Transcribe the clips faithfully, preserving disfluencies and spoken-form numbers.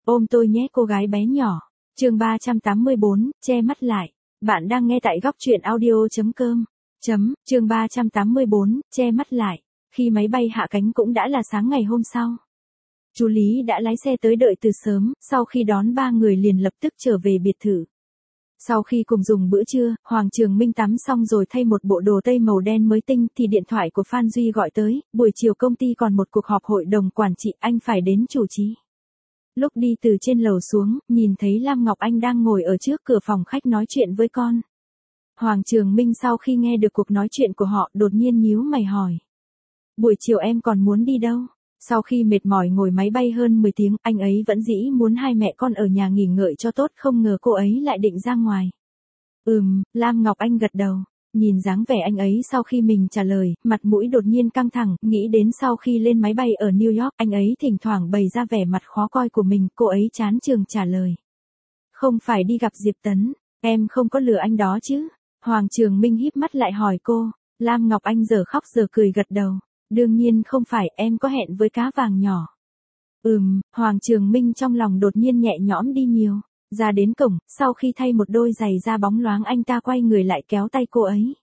Ôm tôi nhé cô gái bé nhỏ. Chương ba trăm tám mươi bốn, che mắt lại. Bạn đang nghe tại góc truyện audio chấm com. Chấm, chương ba trăm tám mươi bốn, che mắt lại. Khi máy bay hạ cánh cũng đã là sáng ngày hôm sau. Chú Lý đã lái xe tới đợi từ sớm, sau khi đón ba người liền lập tức trở về biệt thự. Sau khi cùng dùng bữa trưa, Hoàng Trường Minh tắm xong rồi thay một bộ đồ tây màu đen mới tinh thì điện thoại của Phan Duy gọi tới, buổi chiều công ty còn một cuộc họp hội đồng quản trị, anh phải đến chủ trì. Lúc đi từ trên lầu xuống, nhìn thấy Lam Ngọc Anh đang ngồi ở trước cửa phòng khách nói chuyện với con. Hoàng Trường Minh sau khi nghe được cuộc nói chuyện của họ đột nhiên nhíu mày hỏi. Buổi chiều em còn muốn đi đâu? Sau khi mệt mỏi ngồi máy bay hơn mười tiếng, anh ấy vẫn dĩ muốn hai mẹ con ở nhà nghỉ ngơi cho tốt, không ngờ cô ấy lại định ra ngoài. Ừm, Lam Ngọc Anh gật đầu. Nhìn dáng vẻ anh ấy sau khi mình trả lời, mặt mũi đột nhiên căng thẳng, nghĩ đến sau khi lên máy bay ở New York, anh ấy thỉnh thoảng bày ra vẻ mặt khó coi của mình, cô ấy chán chường trả lời. Không phải đi gặp Diệp Tấn, em không có lừa anh đó chứ? Hoàng Trường Minh híp mắt lại hỏi cô. Lam Ngọc Anh giờ khóc giờ cười gật đầu. Đương nhiên không phải, em có hẹn với cá vàng nhỏ. Ừm, Hoàng Trường Minh trong lòng đột nhiên nhẹ nhõm đi nhiều. Ra đến cổng, sau khi thay một đôi giày da bóng loáng anh ta quay người lại kéo tay cô ấy.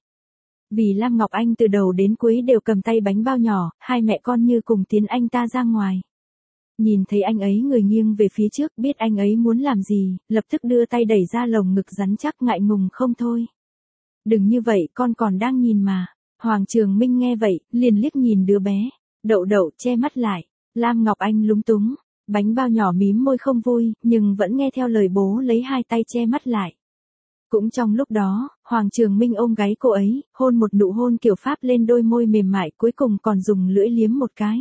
Vì Lam Ngọc Anh từ đầu đến cuối đều cầm tay bánh bao nhỏ, hai mẹ con như cùng tiến anh ta ra ngoài. Nhìn thấy anh ấy người nghiêng về phía trước, biết anh ấy muốn làm gì, lập tức đưa tay đẩy ra lồng ngực rắn chắc, ngại ngùng không thôi. Đừng như vậy, con còn đang nhìn mà. Hoàng Trường Minh nghe vậy, liền liếc nhìn đứa bé. Đậu đậu che mắt lại. Lam Ngọc Anh lúng túng. Bánh bao nhỏ mím môi không vui, nhưng vẫn nghe theo lời bố lấy hai tay che mắt lại. Cũng trong lúc đó, Hoàng Trường Minh ôm gáy cô ấy, hôn một nụ hôn kiểu Pháp lên đôi môi mềm mại, cuối cùng còn dùng lưỡi liếm một cái.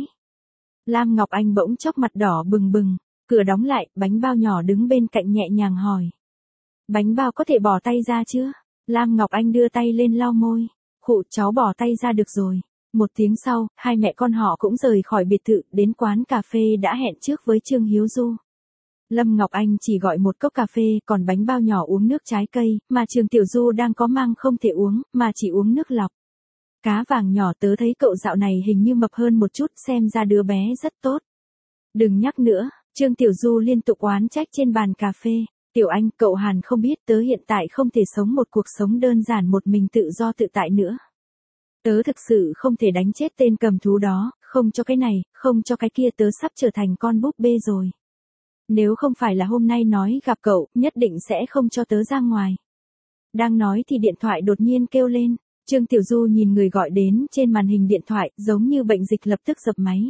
Lam Ngọc Anh bỗng chốc mặt đỏ bừng bừng. Cửa đóng lại, bánh bao nhỏ đứng bên cạnh nhẹ nhàng hỏi. Bánh bao có thể bỏ tay ra chưa? Lam Ngọc Anh đưa tay lên lau môi. Khụ, cháu bỏ tay ra được rồi. Một tiếng sau, hai mẹ con họ cũng rời khỏi biệt thự, đến quán cà phê đã hẹn trước với Trương Hiếu Du. Lâm Ngọc Anh chỉ gọi một cốc cà phê, còn bánh bao nhỏ uống nước trái cây, mà Trường Tiểu Du đang có mang không thể uống, mà chỉ uống nước lọc. Cá vàng nhỏ, tớ thấy cậu dạo này hình như mập hơn một chút, xem ra đứa bé rất tốt. Đừng nhắc nữa, Trương Tiểu Du liên tục oán trách trên bàn cà phê. Tiểu Anh, cậu Hàn không biết tớ hiện tại không thể sống một cuộc sống đơn giản một mình tự do tự tại nữa. Tớ thực sự không thể đánh chết tên cầm thú đó, không cho cái này, không cho cái kia, tớ sắp trở thành con búp bê rồi. Nếu không phải là hôm nay nói gặp cậu, nhất định sẽ không cho tớ ra ngoài. Đang nói thì điện thoại đột nhiên kêu lên. Trương Tiểu Du nhìn người gọi đến trên màn hình điện thoại, giống như bệnh dịch lập tức dập máy.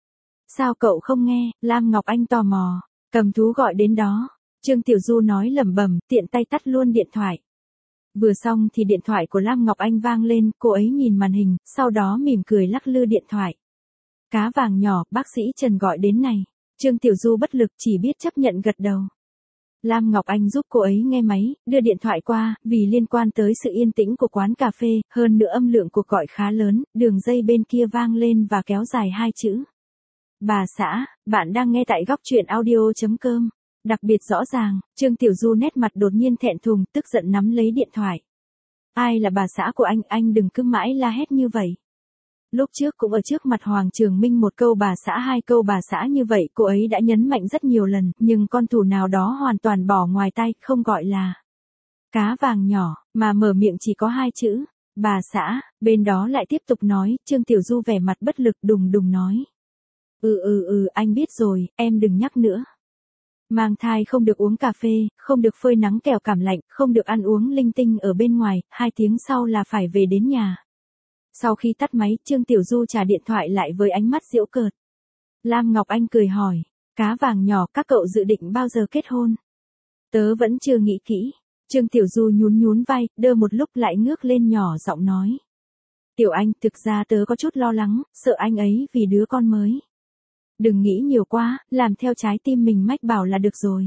Sao cậu không nghe? Lam Ngọc Anh tò mò. Cầm thú gọi đến đó. Trương Tiểu Du nói lẩm bẩm, tiện tay tắt luôn điện thoại. Vừa xong thì điện thoại của Lam Ngọc Anh vang lên, cô ấy nhìn màn hình, sau đó mỉm cười lắc lư điện thoại. Cá vàng nhỏ, bác sĩ Trần gọi đến này. Trương Tiểu Du bất lực chỉ biết chấp nhận gật đầu. Lam Ngọc Anh giúp cô ấy nghe máy, đưa điện thoại qua, vì liên quan tới sự yên tĩnh của quán cà phê, hơn nữa âm lượng cuộc gọi khá lớn, đường dây bên kia vang lên và kéo dài hai chữ. Bà xã, bạn đang nghe tại góc truyện audio chấm com. Đặc biệt rõ ràng, Trương Tiểu Du nét mặt đột nhiên thẹn thùng, tức giận nắm lấy điện thoại. Ai là bà xã của anh, anh đừng cứ mãi la hét như vậy. Lúc trước cũng ở trước mặt Hoàng Trường Minh một câu bà xã hai câu bà xã như vậy, cô ấy đã nhấn mạnh rất nhiều lần, nhưng con thủ nào đó hoàn toàn bỏ ngoài tai, không gọi là cá vàng nhỏ, mà mở miệng chỉ có hai chữ, bà xã, bên đó lại tiếp tục nói, Trương Tiểu Du vẻ mặt bất lực đùng đùng nói. Ừ ừ ừ, anh biết rồi, em đừng nhắc nữa. Mang thai không được uống cà phê, không được phơi nắng kẻo cảm lạnh, không được ăn uống linh tinh ở bên ngoài, hai tiếng sau là phải về đến nhà. Sau khi tắt máy, Trương Tiểu Du trả điện thoại lại với ánh mắt giễu cợt. Lam Ngọc Anh cười hỏi, cá vàng nhỏ, các cậu dự định bao giờ kết hôn? Tớ vẫn chưa nghĩ kỹ. Trương Tiểu Du nhún nhún vai, đơ một lúc lại ngước lên nhỏ giọng nói. Tiểu Anh, thực ra tớ có chút lo lắng, sợ anh ấy vì đứa con mới. Đừng nghĩ nhiều quá, làm theo trái tim mình mách bảo là được rồi.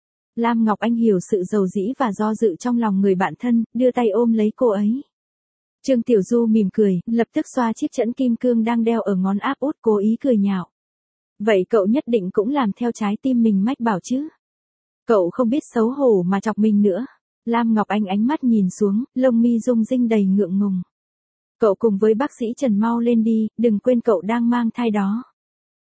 Lam Ngọc Anh hiểu sự dầu dĩ và do dự trong lòng người bạn thân, đưa tay ôm lấy cô ấy. Trương Tiểu Du mỉm cười, lập tức xoa chiếc chẫn kim cương đang đeo ở ngón áp út, cố ý cười nhạo. Vậy cậu nhất định cũng làm theo trái tim mình mách bảo chứ? Cậu không biết xấu hổ mà chọc mình nữa. Lam Ngọc Anh ánh mắt nhìn xuống, lông mi rung rinh đầy ngượng ngùng. Cậu cùng với bác sĩ Trần mau lên đi, đừng quên cậu đang mang thai đó.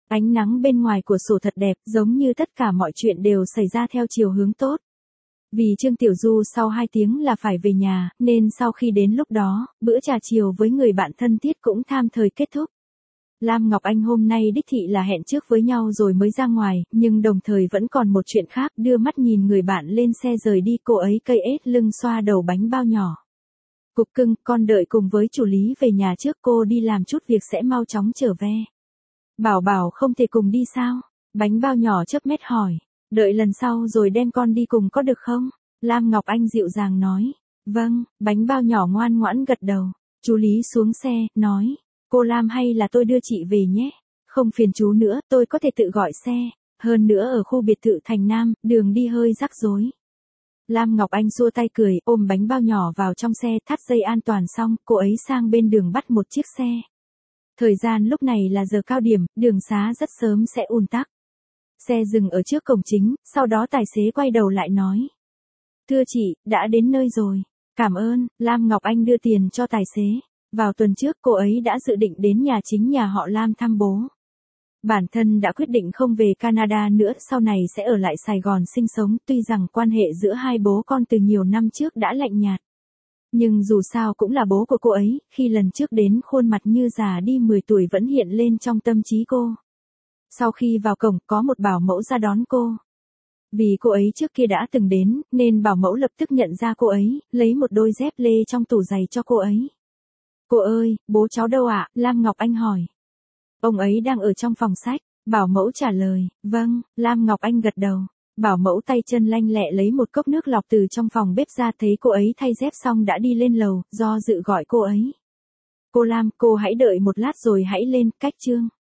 Ánh nắng bên ngoài của sổ thật đẹp, giống như tất cả mọi chuyện đều xảy ra theo chiều hướng tốt. Vì Trương Tiểu Du sau hai tiếng là phải về nhà, nên sau khi đến lúc đó, bữa trà chiều với người bạn thân thiết cũng tham thời kết thúc. Lam Ngọc Anh hôm nay đích thị là hẹn trước với nhau rồi mới ra ngoài, nhưng đồng thời vẫn còn một chuyện khác, đưa mắt nhìn người bạn lên xe rời đi, cô ấy cây ết lưng xoa đầu bánh bao nhỏ. Cục cưng, con đợi cùng với chủ lý về nhà trước, cô đi làm chút việc sẽ mau chóng trở về. Bảo Bảo không thể cùng đi sao? Bánh bao nhỏ chớp mét hỏi. Đợi lần sau rồi đem con đi cùng có được không? Lam Ngọc Anh dịu dàng nói. Vâng, bánh bao nhỏ ngoan ngoãn gật đầu. Chú Lý xuống xe, nói. Cô Lam hay là tôi đưa chị về nhé? Không phiền chú nữa, tôi có thể tự gọi xe. Hơn nữa ở khu biệt thự Thành Nam, đường đi hơi rắc rối. Lam Ngọc Anh xua tay cười, ôm bánh bao nhỏ vào trong xe, thắt dây an toàn xong, cô ấy sang bên đường bắt một chiếc xe. Thời gian lúc này là giờ cao điểm, đường xá rất sớm sẽ ùn tắc. Xe dừng ở trước cổng chính, sau đó tài xế quay đầu lại nói. Thưa chị, đã đến nơi rồi. Cảm ơn, Lam Ngọc Anh đưa tiền cho tài xế. Vào tuần trước cô ấy đã dự định đến nhà chính nhà họ Lam thăm bố. Bản thân đã quyết định không về Canada nữa, sau này sẽ ở lại Sài Gòn sinh sống, tuy rằng quan hệ giữa hai bố con từ nhiều năm trước đã lạnh nhạt. Nhưng dù sao cũng là bố của cô ấy, khi lần trước đến khuôn mặt như già đi mười tuổi vẫn hiện lên trong tâm trí cô. Sau khi vào cổng có một bảo mẫu ra đón cô. Vì cô ấy trước kia đã từng đến, nên bảo mẫu lập tức nhận ra cô ấy, lấy một đôi dép lê trong tủ giày cho cô ấy. Cô ơi, bố cháu đâu ạ? Lam Ngọc Anh hỏi. Ông ấy đang ở trong phòng sách, bảo mẫu trả lời. Vâng, Lam Ngọc Anh gật đầu. Bảo mẫu tay chân lanh lẹ lấy một cốc nước lọc từ trong phòng bếp ra, thấy cô ấy thay dép xong đã đi lên lầu, do dự gọi cô ấy. Cô Lam, cô hãy đợi một lát rồi hãy lên, cách chương.